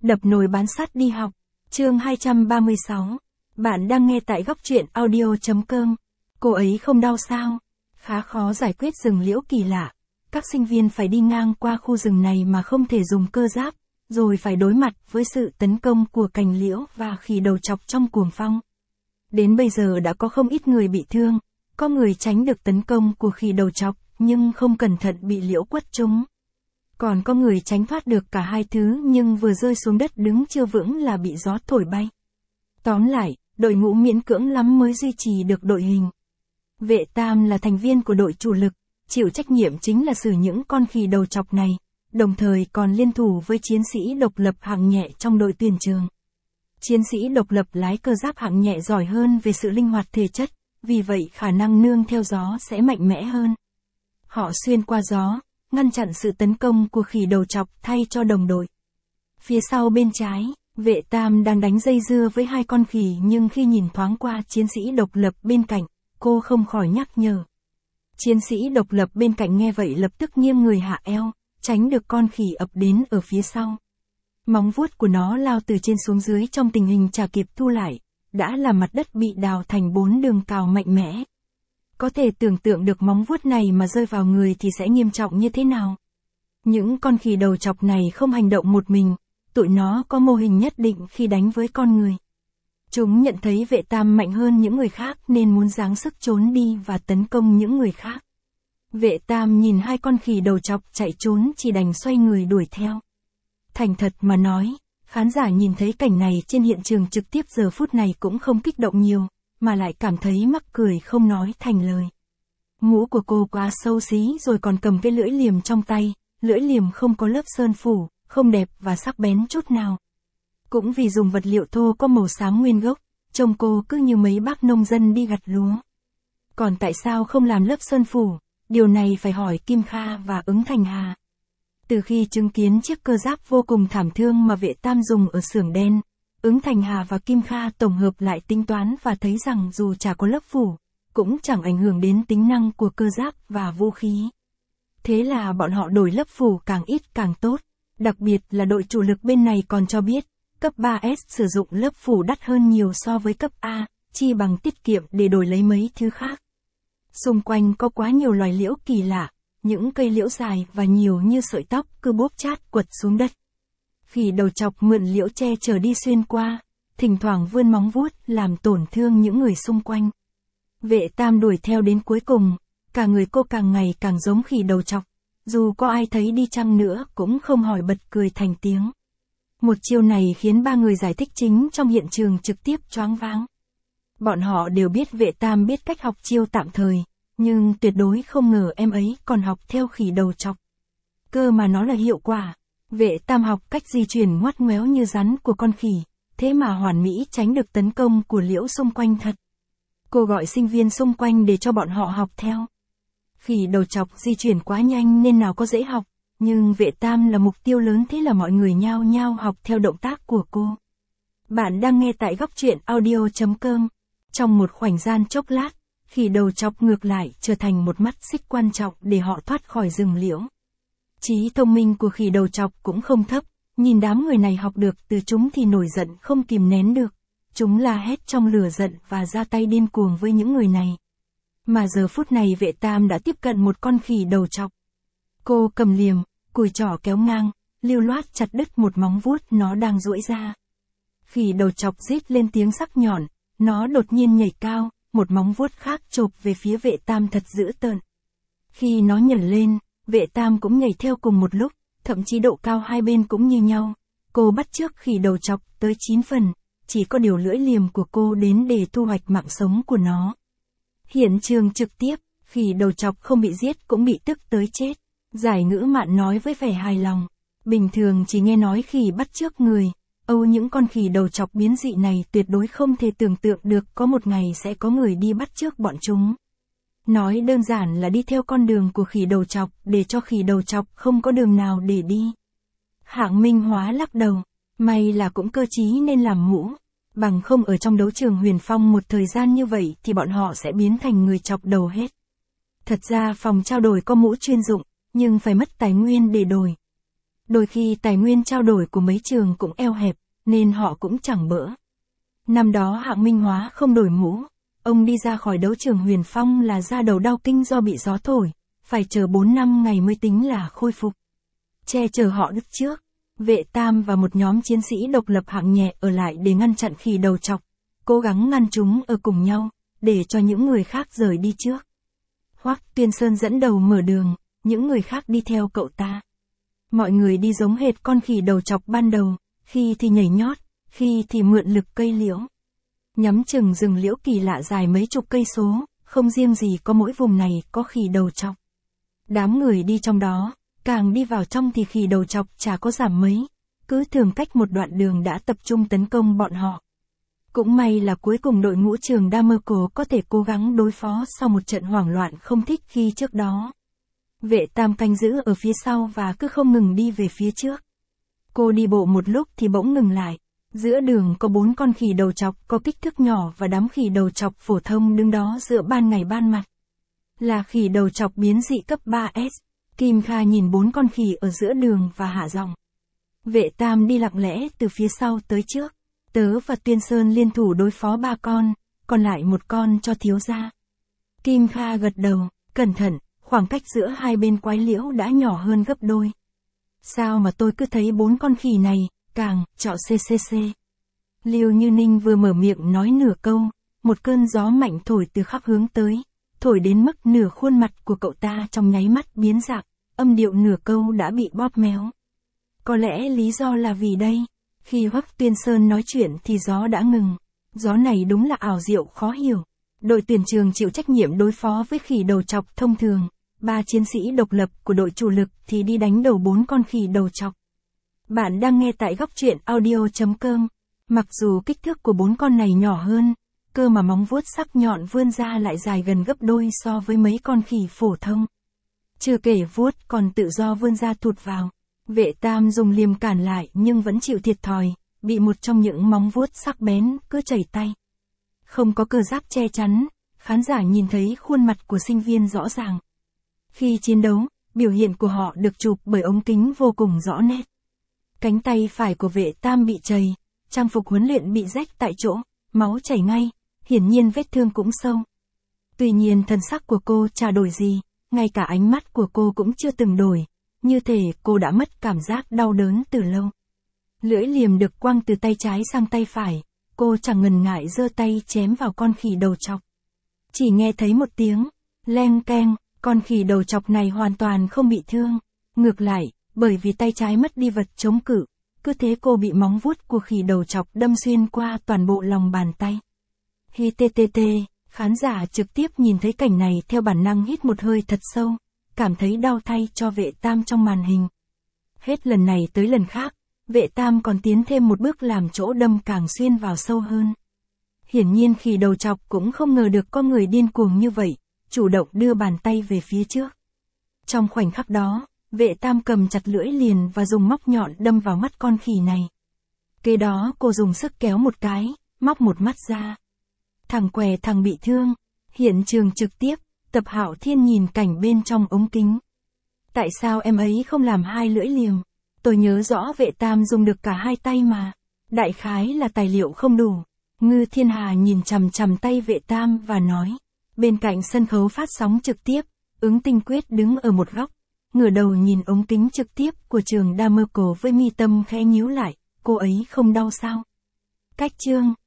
Đập nồi bán sắt đi học. Chương 236. Bạn đang nghe tại góc truyện audio.com. Cô ấy không đau sao? Khá khó giải quyết rừng liễu kỳ lạ. Các sinh viên phải đi ngang qua khu rừng này mà không thể dùng cơ giáp, rồi phải đối mặt với sự tấn công của cành liễu và khỉ đầu trọc trong cuồng phong. Đến bây giờ đã có không ít người bị thương, có người tránh được tấn công của khỉ đầu trọc, nhưng không cẩn thận bị liễu quất trúng. Còn có người tránh thoát được cả hai thứ nhưng vừa rơi xuống đất đứng chưa vững là bị gió thổi bay. Tóm lại, đội ngũ miễn cưỡng lắm mới duy trì được đội hình. Vệ Tam là thành viên của đội chủ lực, chịu trách nhiệm chính là xử những con khỉ đầu trọc này, đồng thời còn liên thủ với chiến sĩ độc lập hạng nhẹ trong đội tuyển trường. Chiến sĩ độc lập lái cơ giáp hạng nhẹ giỏi hơn về sự linh hoạt thể chất, vì vậy khả năng nương theo gió sẽ mạnh mẽ hơn. Họ xuyên qua gió, ngăn chặn sự tấn công của khỉ đầu trọc thay cho đồng đội. Phía sau bên trái, Vệ Tam đang đánh dây dưa với hai con khỉ nhưng khi nhìn thoáng qua chiến sĩ độc lập bên cạnh, cô không khỏi nhắc nhở. Chiến sĩ độc lập bên cạnh nghe vậy lập tức nghiêng người hạ eo, tránh được con khỉ ập đến ở phía sau. Móng vuốt của nó lao từ trên xuống dưới trong tình hình chả kịp thu lại, đã làm mặt đất bị đào thành 4 đường cào mạnh mẽ. Có thể tưởng tượng được móng vuốt này mà rơi vào người thì sẽ nghiêm trọng như thế nào. Những con khỉ đầu trọc này không hành động một mình, tụi nó có mô hình nhất định khi đánh với con người. Chúng nhận thấy Vệ Tam mạnh hơn những người khác nên muốn giáng sức trốn đi và tấn công những người khác. Vệ Tam nhìn hai con khỉ đầu trọc chạy trốn chỉ đành xoay người đuổi theo. Thành thật mà nói, khán giả nhìn thấy cảnh này trên hiện trường trực tiếp giờ phút này cũng không kích động nhiều, mà lại cảm thấy mắc cười không nói thành lời. Mũ của cô quá xấu xí rồi còn cầm cái lưỡi liềm trong tay, lưỡi liềm không có lớp sơn phủ, không đẹp và sắc bén chút nào. Cũng vì dùng vật liệu thô có màu xám nguyên gốc, trông cô cứ như mấy bác nông dân đi gặt lúa. Còn tại sao không làm lớp sơn phủ? Điều này phải hỏi Kim Kha và Ứng Thành Hà. Từ khi chứng kiến chiếc cơ giáp vô cùng thảm thương mà Vệ Tam dùng ở xưởng đen, Ứng Thành Hà và Kim Kha tổng hợp lại tính toán và thấy rằng dù chả có lớp phủ, cũng chẳng ảnh hưởng đến tính năng của cơ giáp và vũ khí. Thế là bọn họ đổi lớp phủ càng ít càng tốt, đặc biệt là đội chủ lực bên này còn cho biết, cấp 3S sử dụng lớp phủ đắt hơn nhiều so với cấp A, chi bằng tiết kiệm để đổi lấy mấy thứ khác. Xung quanh có quá nhiều loài liễu kỳ lạ, những cây liễu dài và nhiều như sợi tóc cứ bốp chát quật xuống đất. Khỉ đầu trọc mượn liễu tre chở đi xuyên qua, thỉnh thoảng vươn móng vuốt làm tổn thương những người xung quanh. Vệ Tam đuổi theo đến cuối cùng, cả người cô càng ngày càng giống khỉ đầu trọc, dù có ai thấy đi chăng nữa cũng không hỏi bật cười thành tiếng. Một chiêu này khiến ba người giải thích chính trong hiện trường trực tiếp choáng váng. Bọn họ đều biết Vệ Tam biết cách học chiêu tạm thời, nhưng tuyệt đối không ngờ em ấy còn học theo khỉ đầu trọc. Cơ mà nó là hiệu quả. Vệ Tam học cách di chuyển ngoắt ngoéo như rắn của con khỉ, thế mà hoàn mỹ tránh được tấn công của liễu xung quanh thật. Cô gọi sinh viên xung quanh để cho bọn họ học theo. Khỉ đầu trọc di chuyển quá nhanh nên nào có dễ học, nhưng Vệ Tam là mục tiêu lớn thế là mọi người nhao nhao học theo động tác của cô. Bạn đang nghe tại góc truyện audio.com. Trong một khoảnh gian chốc lát, khỉ đầu trọc ngược lại trở thành một mắt xích quan trọng để họ thoát khỏi rừng liễu. Trí thông minh của khỉ đầu trọc cũng không thấp, nhìn đám người này học được từ chúng thì nổi giận không kìm nén được. Chúng la hét trong lửa giận và ra tay điên cuồng với những người này. Mà giờ phút này Vệ Tam đã tiếp cận một con khỉ đầu trọc. Cô cầm liềm, cùi trỏ kéo ngang, lưu loát chặt đứt một móng vuốt nó đang duỗi ra. Khỉ đầu trọc rít lên tiếng sắc nhọn, nó đột nhiên nhảy cao, một móng vuốt khác chộp về phía Vệ Tam thật dữ tợn. Khi nó nhảy lên, Vệ Tam cũng nhảy theo cùng một lúc, thậm chí độ cao hai bên cũng như nhau. Cô bắt chước khỉ đầu trọc tới 9 phần, chỉ có điều lưỡi liềm của cô đến để thu hoạch mạng sống của nó. Hiện trường trực tiếp, khỉ đầu trọc không bị giết cũng bị tức tới chết. Giải ngữ mạn nói với vẻ hài lòng. Bình thường chỉ nghe nói khỉ bắt chước người. Những con khỉ đầu trọc biến dị này tuyệt đối không thể tưởng tượng được có một ngày sẽ có người đi bắt chước bọn chúng. Nói đơn giản là đi theo con đường của khỉ đầu trọc để cho khỉ đầu trọc không có đường nào để đi. Hạng Minh Hóa lắc đầu. May là cũng cơ trí nên làm mũ. Bằng không ở trong đấu trường Huyền Phong một thời gian như vậy thì bọn họ sẽ biến thành người chọc đầu hết. Thật ra phòng trao đổi có mũ chuyên dụng, nhưng phải mất tài nguyên để đổi. Đôi khi tài nguyên trao đổi của mấy trường cũng eo hẹp, nên họ cũng chẳng bỡ. Năm đó Hạng Minh Hóa không đổi mũ. Ông đi ra khỏi đấu trường Huyền Phong là da đầu đau kinh do bị gió thổi, phải chờ 4 năm ngày mới tính là khôi phục. Che chở họ đứt trước, Vệ Tam và một nhóm chiến sĩ độc lập hạng nhẹ ở lại để ngăn chặn khỉ đầu trọc, cố gắng ngăn chúng ở cùng nhau, để cho những người khác rời đi trước. Hoắc Tuyên Sơn dẫn đầu mở đường, những người khác đi theo cậu ta. Mọi người đi giống hệt con khỉ đầu trọc ban đầu, khi thì nhảy nhót, khi thì mượn lực cây liễu. Nhắm chừng rừng liễu kỳ lạ dài mấy chục cây số, không riêng gì có mỗi vùng này có khỉ đầu trọc. Đám người đi trong đó, càng đi vào trong thì khỉ đầu trọc chả có giảm mấy, cứ thường cách một đoạn đường đã tập trung tấn công bọn họ. Cũng may là cuối cùng đội ngũ Trường Đa Mơ Cổ có thể cố gắng đối phó sau một trận hoảng loạn không thích khi trước đó. Vệ Tam canh giữ ở phía sau và cứ không ngừng đi về phía trước. Cô đi bộ một lúc thì bỗng ngừng lại. Giữa đường có 4 con khỉ đầu trọc có kích thước nhỏ và đám khỉ đầu trọc phổ thông đứng đó giữa ban ngày ban mặt. Là khỉ đầu trọc biến dị cấp 3S. Kim Kha nhìn 4 con khỉ ở giữa đường và hạ giọng. Vệ Tam đi lặng lẽ từ phía sau tới trước. Tớ và Tuyên Sơn liên thủ đối phó 3 con, còn lại 1 con cho thiếu gia. Kim Kha gật đầu, cẩn thận, khoảng cách giữa hai bên quái liễu đã nhỏ hơn gấp đôi. Sao mà tôi cứ thấy 4 con khỉ này, càng, trọ ccc. Liêu Như Ninh vừa mở miệng nói nửa câu, một cơn gió mạnh thổi từ khắp hướng tới, thổi đến mức nửa khuôn mặt của cậu ta trong nháy mắt biến dạng, âm điệu nửa câu đã bị bóp méo. Có lẽ lý do là vì đây, khi Hoắc Tuyên Sơn nói chuyện thì gió đã ngừng, gió này đúng là ảo diệu khó hiểu. Đội tuyển Trường chịu trách nhiệm đối phó với khỉ đầu trọc thông thường, 3 chiến sĩ độc lập của đội chủ lực thì đi đánh đầu 4 con khỉ đầu trọc. Bạn đang nghe tại góc truyện audio.com. Mặc dù kích thước của 4 con này nhỏ hơn, cơ mà móng vuốt sắc nhọn vươn ra lại dài gần gấp đôi so với mấy con khỉ phổ thông. Chưa kể vuốt còn tự do vươn ra thụt vào. Vệ Tam dùng liềm cản lại nhưng vẫn chịu thiệt thòi, bị một trong những móng vuốt sắc bén cứ chảy tay. Không có cơ giáp che chắn, khán giả nhìn thấy khuôn mặt của sinh viên rõ ràng. Khi chiến đấu, biểu hiện của họ được chụp bởi ống kính vô cùng rõ nét. Cánh tay phải của Vệ Tam bị trầy, trang phục huấn luyện bị rách tại chỗ, máu chảy ngay, hiển nhiên vết thương cũng sâu. Tuy nhiên thần sắc của cô chả đổi gì, ngay cả ánh mắt của cô cũng chưa từng đổi, như thể cô đã mất cảm giác đau đớn từ lâu. Lưỡi liềm được quăng từ tay trái sang tay phải, cô chẳng ngần ngại giơ tay chém vào con khỉ đầu trọc. Chỉ nghe thấy một tiếng, leng keng, con khỉ đầu trọc này hoàn toàn không bị thương. Ngược lại, bởi vì tay trái mất đi vật chống cự, cứ thế cô bị móng vuốt của khỉ đầu trọc đâm xuyên qua toàn bộ lòng bàn tay. Hi ttt, khán giả trực tiếp nhìn thấy cảnh này theo bản năng hít một hơi thật sâu, cảm thấy đau thay cho Vệ Tam trong màn hình. Hết lần này tới lần khác, Vệ Tam còn tiến thêm một bước làm chỗ đâm càng xuyên vào sâu hơn. Hiển nhiên khỉ đầu trọc cũng không ngờ được con người điên cuồng như vậy, chủ động đưa bàn tay về phía trước. Trong khoảnh khắc đó, Vệ Tam cầm chặt lưỡi liềm và dùng móc nhọn đâm vào mắt con khỉ này. Kế đó cô dùng sức kéo một cái, móc một mắt ra. Thằng què thằng bị thương. Hiện trường trực tiếp, Tập Hạo Thiên nhìn cảnh bên trong ống kính. Tại sao em ấy không làm 2 lưỡi liềm? Tôi nhớ rõ Vệ Tam dùng được cả 2 tay mà. Đại khái là tài liệu không đủ. Ngư Thiên Hà nhìn chằm chằm tay Vệ Tam và nói. Bên cạnh sân khấu phát sóng trực tiếp, Ứng Tinh Quyết đứng ở một góc, ngửa đầu nhìn ống kính trực tiếp của Trường Đa Mơ Cổ với mi tâm khẽ nhíu lại, cô ấy không đau sao? Cách chương